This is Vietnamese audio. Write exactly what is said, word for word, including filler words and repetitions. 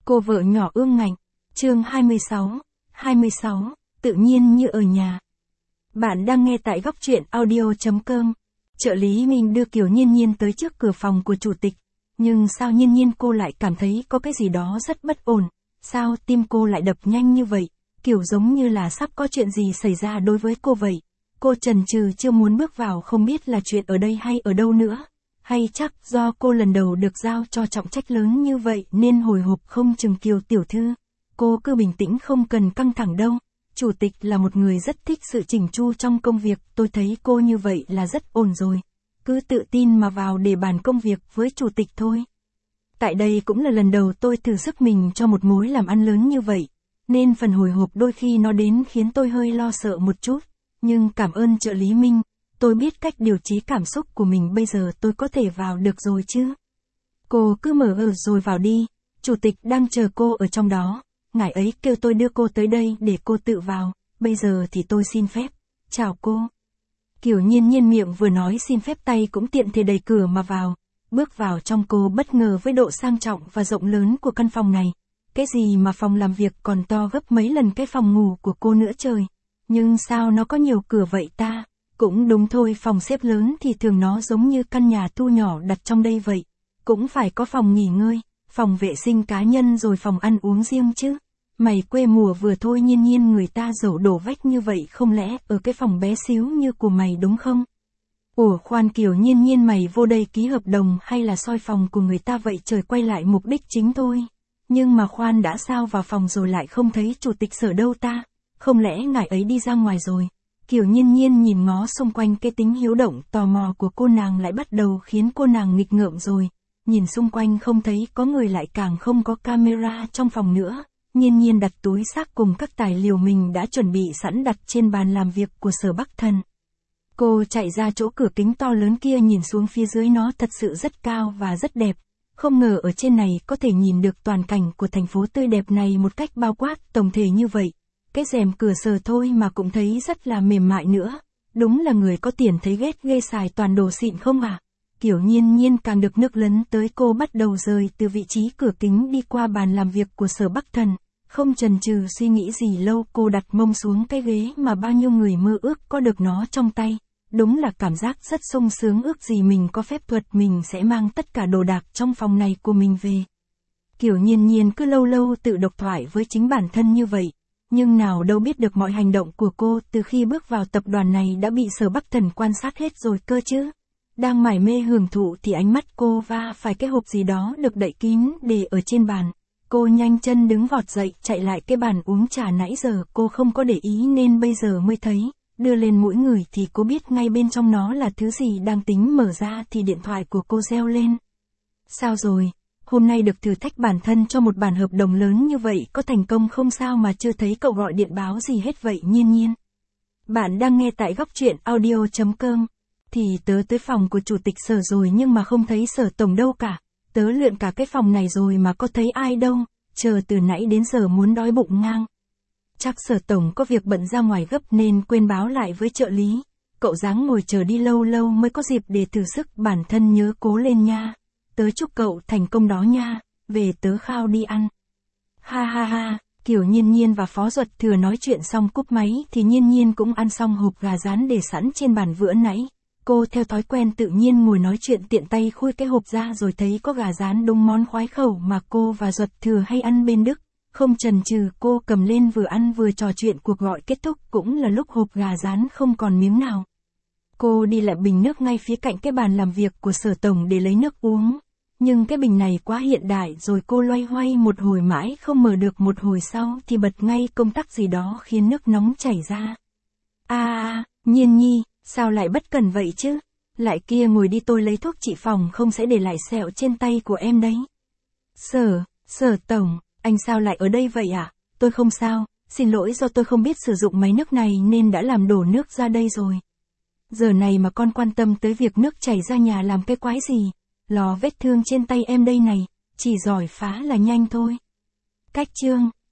Cô vợ nhỏ ương ngạnh, chương hai mươi sáu, hai mươi sáu, tự nhiên như ở nhà. Bạn đang nghe tại góc truyện audio chấm com. Trợ lý Minh đưa Kiều Nhiên Nhiên tới trước cửa phòng của chủ tịch. Nhưng sao Nhiên Nhiên cô lại cảm thấy có cái gì đó rất bất ổn. Sao tim cô lại đập nhanh như vậy, kiểu giống như là sắp có chuyện gì xảy ra đối với cô vậy. Cô chần chừ chưa muốn bước vào, không biết là chuyện ở đây hay ở đâu nữa. Hay chắc do cô lần đầu được giao cho trọng trách lớn như vậy nên hồi hộp không chừng. Kiều tiểu thư, cô cứ bình tĩnh, không cần căng thẳng đâu. Chủ tịch là một người rất thích sự chỉnh chu trong công việc, tôi thấy cô như vậy là rất ổn rồi. Cứ tự tin mà vào để bàn công việc với chủ tịch thôi. Tại đây cũng là lần đầu tôi thử sức mình cho một mối làm ăn lớn như vậy, nên phần hồi hộp đôi khi nó đến khiến tôi hơi lo sợ một chút. Nhưng cảm ơn trợ lý Minh, tôi biết cách điều trí cảm xúc của mình, bây giờ tôi có thể vào được rồi chứ. Cô cứ mở ở rồi vào đi, chủ tịch đang chờ cô ở trong đó. Ngài ấy kêu tôi đưa cô tới đây để cô tự vào, bây giờ thì tôi xin phép. Chào cô. Kiều Nhiên Nhiên miệng vừa nói xin phép, tay cũng tiện thể đẩy cửa mà vào. Bước vào trong, cô bất ngờ với độ sang trọng và rộng lớn của căn phòng này. Cái gì mà phòng làm việc còn to gấp mấy lần cái phòng ngủ của cô nữa trời. Nhưng sao nó có nhiều cửa vậy ta? Cũng đúng thôi, phòng xếp lớn thì thường nó giống như căn nhà thu nhỏ đặt trong đây vậy. Cũng phải có phòng nghỉ ngơi, phòng vệ sinh cá nhân rồi phòng ăn uống riêng chứ. Mày quê mùa vừa thôi Nhiên Nhiên, người ta dẫu đổ vách như vậy không lẽ ở cái phòng bé xíu như của mày đúng không? Ủa khoan Kiều Nhiên Nhiên, mày vô đây ký hợp đồng hay là soi phòng của người ta vậy trời? Quay lại mục đích chính thôi. Nhưng mà khoan đã, sao vào phòng rồi lại không thấy chủ tịch Sở đâu ta? Không lẽ ngài ấy đi ra ngoài rồi? Kiều Nhiên Nhiên nhìn ngó xung quanh, cái tính hiếu động tò mò của cô nàng lại bắt đầu khiến cô nàng nghịch ngợm rồi. Nhìn xung quanh không thấy có người, lại càng không có camera trong phòng nữa. Nhiên Nhiên đặt túi xách cùng các tài liệu mình đã chuẩn bị sẵn đặt trên bàn làm việc của Sở Bắc Thần. Cô chạy ra chỗ cửa kính to lớn kia, nhìn xuống phía dưới, nó thật sự rất cao và rất đẹp. Không ngờ ở trên này có thể nhìn được toàn cảnh của thành phố tươi đẹp này một cách bao quát tổng thể như vậy. Cái rèm cửa sờ thôi mà cũng thấy rất là mềm mại nữa. Đúng là người có tiền thấy ghét ghê, xài toàn đồ xịn không à? Kiều Nhiên Nhiên càng được nước lấn tới, cô bắt đầu rời từ vị trí cửa kính đi qua bàn làm việc của Sở Bắc Thần. Không chần chừ suy nghĩ gì lâu, cô đặt mông xuống cái ghế mà bao nhiêu người mơ ước có được nó trong tay. Đúng là cảm giác rất sung sướng, ước gì mình có phép thuật mình sẽ mang tất cả đồ đạc trong phòng này của mình về. Kiều Nhiên Nhiên cứ lâu lâu tự độc thoại với chính bản thân như vậy. Nhưng nào đâu biết được mọi hành động của cô từ khi bước vào tập đoàn này đã bị Sở Bắc Thần quan sát hết rồi cơ chứ. Đang mải mê hưởng thụ thì ánh mắt cô va phải cái hộp gì đó được đậy kín để ở trên bàn. Cô nhanh chân đứng vọt dậy, chạy lại cái bàn uống trà nãy giờ cô không có để ý nên bây giờ mới thấy. Đưa lên mũi người thì cô biết ngay bên trong nó là thứ gì. Đang tính mở ra thì điện thoại của cô reo lên. Sao rồi? Hôm nay được thử thách bản thân cho một bản hợp đồng lớn như vậy, có thành công không sao mà chưa thấy cậu gọi điện báo gì hết vậy Nhiên Nhiên? Bạn đang nghe tại góc truyện audio chấm com. Thì tớ tới phòng của chủ tịch Sở rồi nhưng mà không thấy Sở tổng đâu cả. Tớ lượn cả cái phòng này rồi mà có thấy ai đâu, chờ từ nãy đến giờ muốn đói bụng ngang. Chắc Sở tổng có việc bận ra ngoài gấp nên quên báo lại với trợ lý. Cậu ráng ngồi chờ đi, lâu lâu mới có dịp để thử sức bản thân, nhớ cố lên nha. Tớ chúc cậu thành công đó nha, về tớ khao đi ăn. Ha ha ha, Kiều Nhiên Nhiên và Phó Duật Thừa nói chuyện xong cúp máy thì Nhiên Nhiên cũng ăn xong hộp gà rán để sẵn trên bàn bữa nãy. Cô theo thói quen tự nhiên ngồi nói chuyện, tiện tay khui cái hộp ra rồi thấy có gà rán, đúng món khoái khẩu mà cô và Duật Thừa hay ăn bên Đức. Không chần chừ cô cầm lên vừa ăn vừa trò chuyện. Cuộc gọi kết thúc cũng là lúc hộp gà rán không còn miếng nào. Cô đi lại bình nước ngay phía cạnh cái bàn làm việc của Sở tổng để lấy nước uống. Nhưng cái bình này quá hiện đại rồi, cô loay hoay một hồi mãi không mở được. Một hồi sau thì bật ngay công tắc gì đó khiến nước nóng chảy ra. À, à Nhiên Nhi, sao lại bất cần vậy chứ? Lại kia, ngồi đi, tôi lấy thuốc trị phòng không sẽ để lại sẹo trên tay của em đấy. Sở, Sở tổng, anh sao lại ở đây vậy ạ? À? Tôi không sao, xin lỗi, do tôi không biết sử dụng máy nước này nên đã làm đổ nước ra đây rồi. Giờ này mà con quan tâm tới việc nước chảy ra nhà làm cái quái gì? Lò vết thương trên tay em đây này, chỉ giỏi phá là nhanh thôi. Cách chương